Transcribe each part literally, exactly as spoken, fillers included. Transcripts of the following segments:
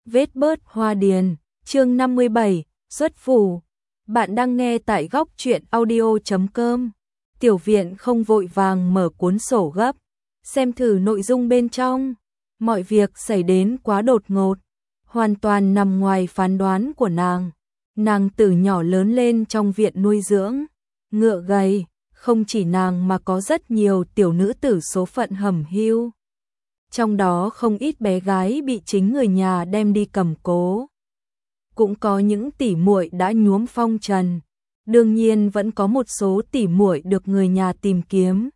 Vết bớt hoa điền, chương năm mươi bảy, xuất phủ. Bạn đang nghe tại góc truyện audio chấm com. Tiểu viện không vội vàng mở cuốn sổ gấp, xem thử nội dung bên trong. Mọi việc xảy đến quá đột ngột, hoàn toàn nằm ngoài phán đoán của nàng. Nàng từ nhỏ lớn lên trong viện nuôi dưỡng ngựa gầy, không chỉ nàng mà có rất nhiều tiểu nữ tử số phận hẩm hiu. Trong đó không ít bé gái bị chính người nhà đem đi cầm cố. Cũng có những tỷ muội đã nhuốm phong trần. Đương nhiên vẫn có một số tỷ muội được người nhà tìm kiếm,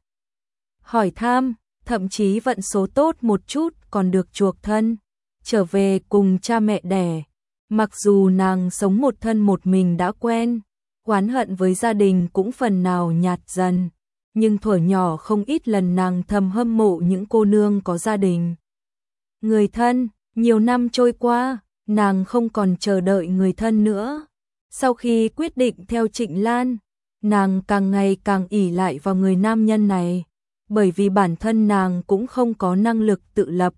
hỏi thăm, thậm chí vận số tốt một chút còn được chuộc thân, trở về cùng cha mẹ đẻ. Mặc dù nàng sống một thân một mình đã quen, oán hận với gia đình cũng phần nào nhạt dần. Nhưng thuở nhỏ không ít lần nàng thầm hâm mộ những cô nương có gia đình, người thân. Nhiều năm trôi qua, nàng không còn chờ đợi người thân nữa. Sau khi quyết định theo Trịnh Lan, nàng càng ngày càng ỷ lại vào người nam nhân này, bởi vì bản thân nàng cũng không có năng lực tự lập.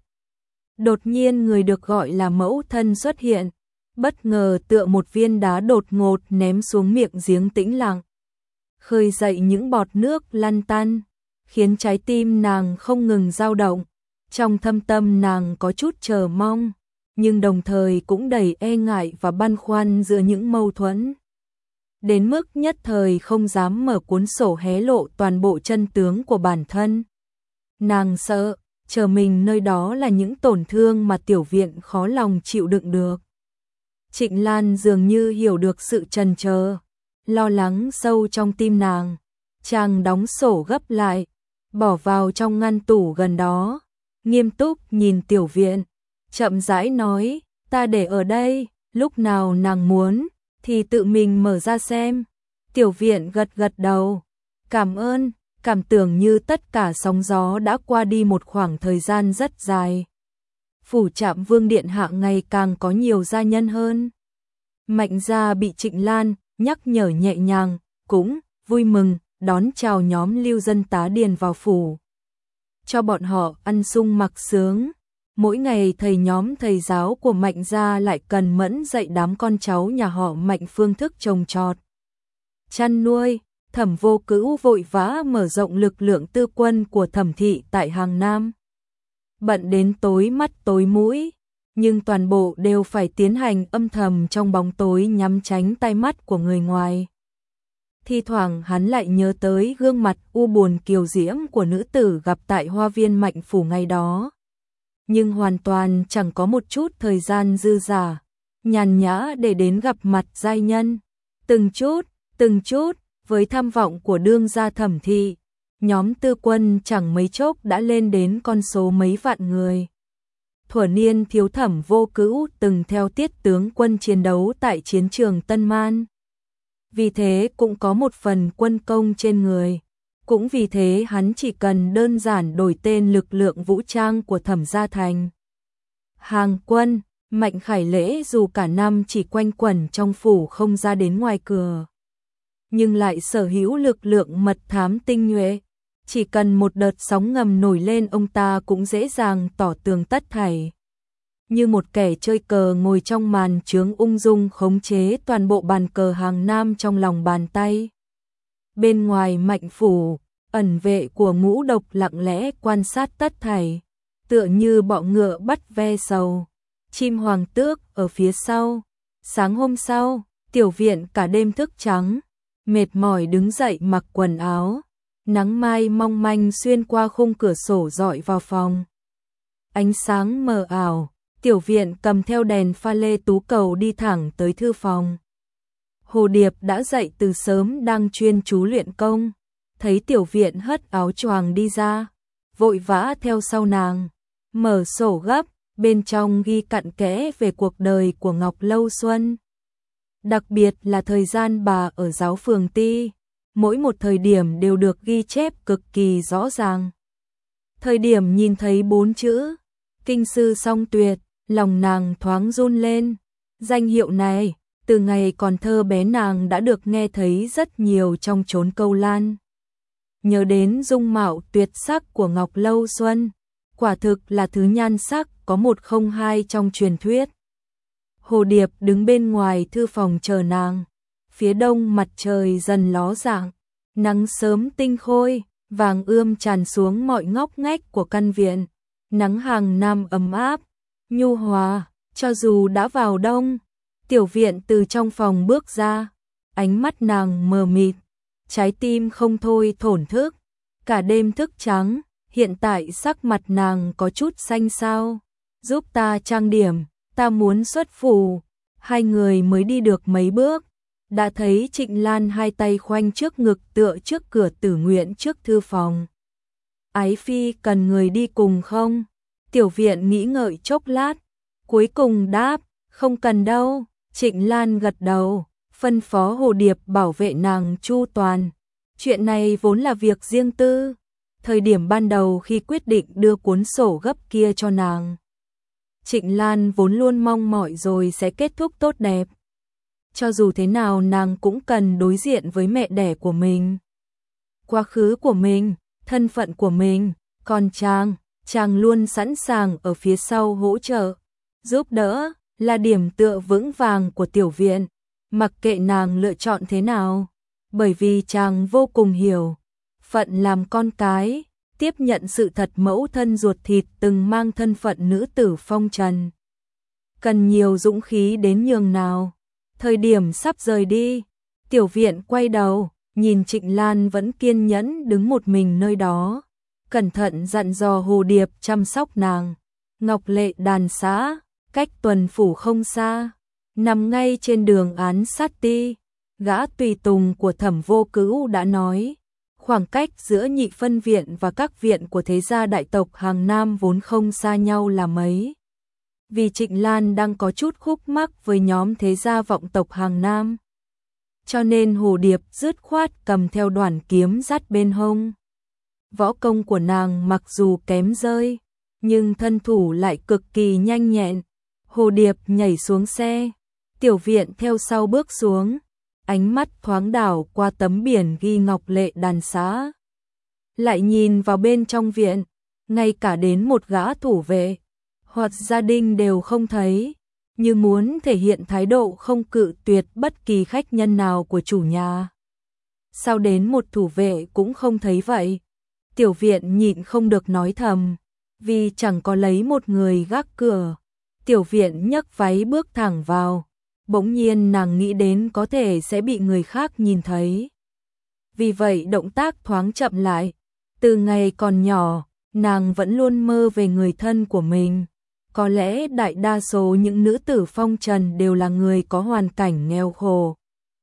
Đột nhiên người được gọi là mẫu thân xuất hiện, bất ngờ tựa một viên đá đột ngột ném xuống miệng giếng tĩnh lặng, khơi dậy những bọt nước lăn tăn, khiến trái tim nàng không ngừng dao động. Trong thâm tâm nàng có chút chờ mong, nhưng đồng thời cũng đầy e ngại và băn khoăn giữa những mâu thuẫn. Đến mức nhất thời không dám mở cuốn sổ hé lộ toàn bộ chân tướng của bản thân. Nàng sợ, chờ mình nơi đó là những tổn thương mà tiểu viện khó lòng chịu đựng được. Trịnh Lan dường như hiểu được sự chần chờ, lo lắng sâu trong tim nàng. Chàng đóng sổ gấp lại, bỏ vào trong ngăn tủ gần đó, nghiêm túc nhìn tiểu viện, chậm rãi nói, ta để ở đây, lúc nào nàng muốn thì tự mình mở ra xem. Tiểu viện gật gật đầu, cảm ơn, cảm tưởng như tất cả sóng gió đã qua đi một khoảng thời gian rất dài. Phủ Trạm Vương điện hạ ngày càng có nhiều gia nhân hơn. Mạnh gia bị Trịnh Lan nhắc nhở nhẹ nhàng, cũng vui mừng đón chào nhóm lưu dân tá điền vào phủ, cho bọn họ ăn sung mặc sướng. Mỗi ngày thầy nhóm thầy giáo của Mạnh gia lại cần mẫn dạy đám con cháu nhà họ Mạnh phương thức trồng trọt, chăn nuôi. Thẩm Vô Cữu vội vã mở rộng lực lượng tư quân của Thẩm thị tại Hàng Nam, bận đến tối mắt tối mũi, nhưng toàn bộ đều phải tiến hành âm thầm trong bóng tối nhằm tránh tai mắt của người ngoài. Thi thoảng hắn lại nhớ tới gương mặt u buồn kiều diễm của nữ tử gặp tại hoa viên Mạnh phủ ngày đó, nhưng hoàn toàn chẳng có một chút thời gian dư dả, nhàn nhã để đến gặp mặt giai nhân. Từng chút, từng chút, với tham vọng của đương gia Thẩm thị, nhóm tư quân chẳng mấy chốc đã lên đến con số mấy vạn người. Thuở niên thiếu Thẩm Vô Cữu từng theo Tiết tướng quân chiến đấu tại chiến trường Tân Man, vì thế cũng có một phần quân công trên người. Cũng vì thế hắn chỉ cần đơn giản đổi tên lực lượng vũ trang của Thẩm gia thành Hàng quân. Mạnh Khải Lễ dù cả năm chỉ quanh quẩn trong phủ không ra đến ngoài cửa, nhưng lại sở hữu lực lượng mật thám tinh nhuệ. Chỉ cần một đợt sóng ngầm nổi lên, ông ta cũng dễ dàng tỏ tường tất thảy. Như một kẻ chơi cờ ngồi trong màn chướng, ung dung khống chế toàn bộ bàn cờ Hàng Nam trong lòng bàn tay. Bên ngoài Mạnh phủ, ẩn vệ của ngũ độc lặng lẽ quan sát tất thảy, tựa như bọ ngựa bắt ve sầu, chim hoàng tước ở phía sau. Sáng hôm sau, tiểu viện cả đêm thức trắng, mệt mỏi đứng dậy mặc quần áo. Nắng mai mong manh xuyên qua khung cửa sổ rọi vào phòng. Ánh sáng mờ ảo, tiểu viện cầm theo đèn pha lê tú cầu đi thẳng tới thư phòng. Hồ Điệp đã dậy từ sớm đang chuyên chú luyện công, thấy tiểu viện hất áo choàng đi ra, vội vã theo sau nàng, mở sổ gấp, bên trong ghi cặn kẽ về cuộc đời của Ngọc Lâu Xuân. Đặc biệt là thời gian bà ở giáo phường Ti, mỗi một thời điểm đều được ghi chép cực kỳ rõ ràng. Thời điểm nhìn thấy bốn chữ kinh sư song tuyệt, lòng nàng thoáng run lên. Danh hiệu này, từ ngày còn thơ bé nàng đã được nghe thấy rất nhiều trong chốn câu lan. Nhớ đến dung mạo tuyệt sắc của Ngọc Lâu Xuân, quả thực là thứ nhan sắc có một không hai trong truyền thuyết. Hồ Điệp đứng bên ngoài thư phòng chờ nàng. Phía đông mặt trời dần ló dạng, nắng sớm tinh khôi, vàng ươm tràn xuống mọi ngóc ngách của căn viện. Nắng hàng năm ấm áp, nhu hòa, cho dù đã vào đông. Tiểu Viện từ trong phòng bước ra, ánh mắt nàng mờ mịt, trái tim không thôi thổn thức. Cả đêm thức trắng, hiện tại sắc mặt nàng có chút xanh xao. Giúp ta trang điểm, ta muốn xuất phủ. Hai người mới đi được mấy bước, đã thấy Trịnh Lan hai tay khoanh trước ngực tựa trước cửa Tử Nguyện trước thư phòng. Ái phi cần người đi cùng không? Tiểu Viện nghĩ ngợi chốc lát, cuối cùng đáp, không cần đâu. Trịnh Lan gật đầu, phân phó Hồ Điệp bảo vệ nàng chu toàn. Chuyện này vốn là việc riêng tư. Thời điểm ban đầu khi quyết định đưa cuốn sổ gấp kia cho nàng, Trịnh Lan vốn luôn mong mỏi rồi sẽ kết thúc tốt đẹp. Cho dù thế nào nàng cũng cần đối diện với mẹ đẻ của mình, quá khứ của mình, thân phận của mình. Còn chàng, chàng luôn sẵn sàng ở phía sau hỗ trợ, giúp đỡ, là điểm tựa vững vàng của Tiểu Viện, mặc kệ nàng lựa chọn thế nào. Bởi vì chàng vô cùng hiểu phận làm con cái, tiếp nhận sự thật mẫu thân ruột thịt từng mang thân phận nữ tử phong trần, cần nhiều dũng khí đến nhường nào. Thời điểm sắp rời đi, Tiểu Viện quay đầu, nhìn Trịnh Lan vẫn kiên nhẫn đứng một mình nơi đó, cẩn thận dặn dò Hồ Điệp chăm sóc nàng. Ngọc Lệ đàn xã, cách Tuần phủ không xa, nằm ngay trên đường án sát ti. Gã tùy tùng của Thẩm Vô Cữu đã nói, khoảng cách giữa Nhị Phân viện và các viện của thế gia đại tộc hàng Nam vốn không xa nhau là mấy. Vì Trịnh Lan đang có chút khúc mắc với nhóm thế gia vọng tộc hàng Nam, cho nên Hồ Điệp dứt khoát cầm theo đoàn kiếm dắt bên hông. Võ công của nàng mặc dù kém rơi, nhưng thân thủ lại cực kỳ nhanh nhẹn. Hồ Điệp nhảy xuống xe, Tiểu Viện theo sau bước xuống, ánh mắt thoáng đảo qua tấm biển ghi Ngọc Lệ đàn xã. Lại nhìn vào bên trong viện, ngay cả đến một gã thủ vệ hoặc gia đình đều không thấy, như muốn thể hiện thái độ không cự tuyệt bất kỳ khách nhân nào của chủ nhà. Sao đến một thủ vệ cũng không thấy vậy? Tiểu Viện nhịn không được nói thầm, vì chẳng có lấy một người gác cửa. Tiểu Viện nhấc váy bước thẳng vào, bỗng nhiên nàng nghĩ đến có thể sẽ bị người khác nhìn thấy. Vì vậy động tác thoáng chậm lại. Từ ngày còn nhỏ, nàng vẫn luôn mơ về người thân của mình. Có lẽ đại đa số những nữ tử phong trần đều là người có hoàn cảnh nghèo khổ,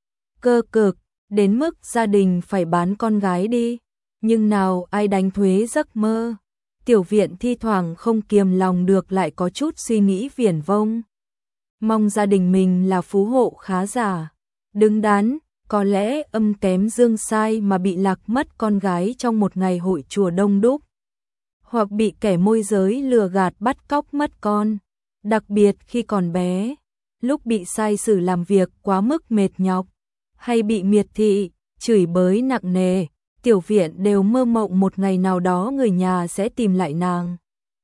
cơ cực, đến mức gia đình phải bán con gái đi. Nhưng nào ai đánh thuế giấc mơ. Tiểu Viện thi thoảng không kiềm lòng được lại có chút suy nghĩ viển vông. Mong gia đình mình là phú hộ khá giả, đứng đắn, có lẽ âm kém dương sai mà bị lạc mất con gái trong một ngày hội chùa đông đúc, hoặc bị kẻ môi giới lừa gạt bắt cóc mất con, đặc biệt khi còn bé, lúc bị sai xử làm việc quá mức mệt nhọc, hay bị miệt thị, chửi bới nặng nề. Tiểu Viện đều mơ mộng một ngày nào đó người nhà sẽ tìm lại nàng,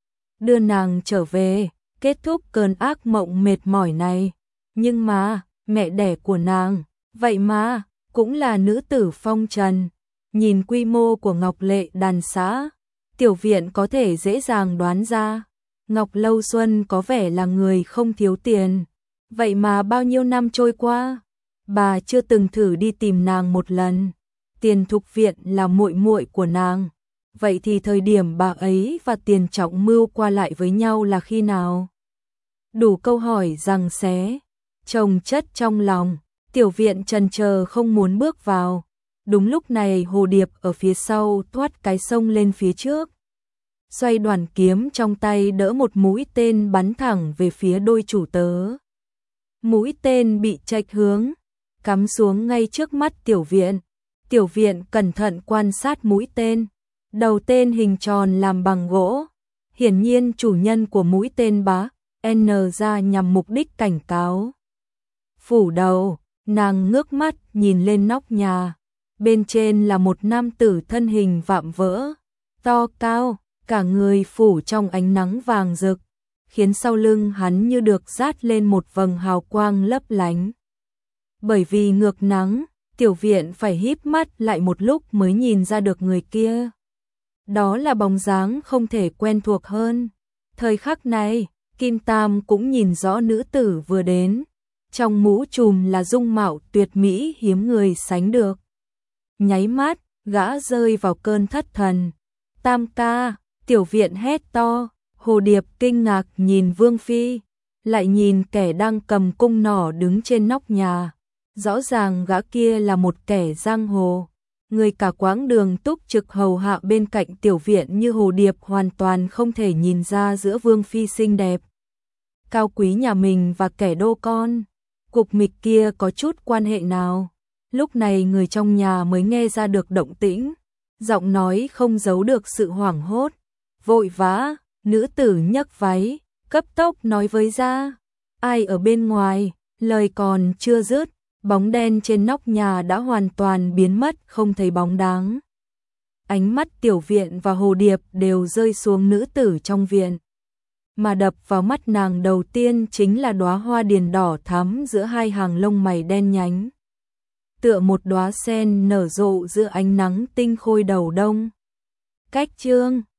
đưa nàng trở về, kết thúc cơn ác mộng mệt mỏi này. Nhưng mà, mẹ đẻ của nàng, vậy mà, cũng là nữ tử phong trần. Nhìn quy mô của Ngọc Lệ đàn xã, Tiểu Viện có thể dễ dàng đoán ra, Ngọc Lâu Xuân có vẻ là người không thiếu tiền. Vậy mà bao nhiêu năm trôi qua, bà chưa từng thử đi tìm nàng một lần. Tiền Thục Viện là muội muội của nàng, vậy thì thời điểm bà ấy và Tiền Trọng Mưu qua lại với nhau là khi nào? Đủ câu hỏi rằng xé, chồng chất trong lòng. Tiểu Viện chần chờ không muốn bước vào. Đúng lúc này Hồ Điệp ở phía sau thoát cái sông lên phía trước, xoay đoàn kiếm trong tay đỡ một mũi tên bắn thẳng về phía đôi chủ tớ. Mũi tên bị chệch hướng, cắm xuống ngay trước mắt Tiểu Viện. Tiểu Viện cẩn thận quan sát mũi tên. Đầu tên hình tròn làm bằng gỗ. Hiển nhiên chủ nhân của mũi tên bá N ra nhằm mục đích cảnh cáo. Phủ đầu, nàng ngước mắt nhìn lên nóc nhà. Bên trên là một nam tử thân hình vạm vỡ, to cao, cả người phủ trong ánh nắng vàng rực. khiến sau lưng hắn như được dát lên một vầng hào quang lấp lánh. Bởi vì ngược nắng, Tiểu Viện phải híp mắt lại một lúc mới nhìn ra được người kia. Đó là bóng dáng không thể quen thuộc hơn. Thời khắc này, Kim Tam cũng nhìn rõ nữ tử vừa đến. Trong mũ trùm là dung mạo tuyệt mỹ hiếm người sánh được. Nháy mắt, gã rơi vào cơn thất thần. Tam ca, Tiểu Viện hét to, Hồ Điệp kinh ngạc nhìn Vương Phi, lại nhìn kẻ đang cầm cung nỏ đứng trên nóc nhà. Rõ ràng gã kia là một kẻ giang hồ. Người cả quãng đường túc trực hầu hạ bên cạnh Tiểu Viện như Hồ Điệp hoàn toàn không thể nhìn ra giữa Vương Phi xinh đẹp, cao quý nhà mình và kẻ đô con. Cục mịch kia có chút quan hệ nào? Lúc này người trong nhà mới nghe ra được động tĩnh. Giọng nói không giấu được sự hoảng hốt. Vội vã, nữ tử nhấc váy, cấp tốc nói với ra. Ai ở bên ngoài? Lời còn chưa dứt, bóng đen trên nóc nhà đã hoàn toàn biến mất không thấy bóng dáng. Ánh mắt Tiểu Viện và Hồ Điệp đều rơi xuống nữ tử trong viện. Mà đập vào mắt nàng đầu tiên chính là đóa hoa điền đỏ thắm giữa hai hàng lông mày đen nhánh. Tựa một đóa sen nở rộ giữa ánh nắng tinh khôi đầu đông. Cách chương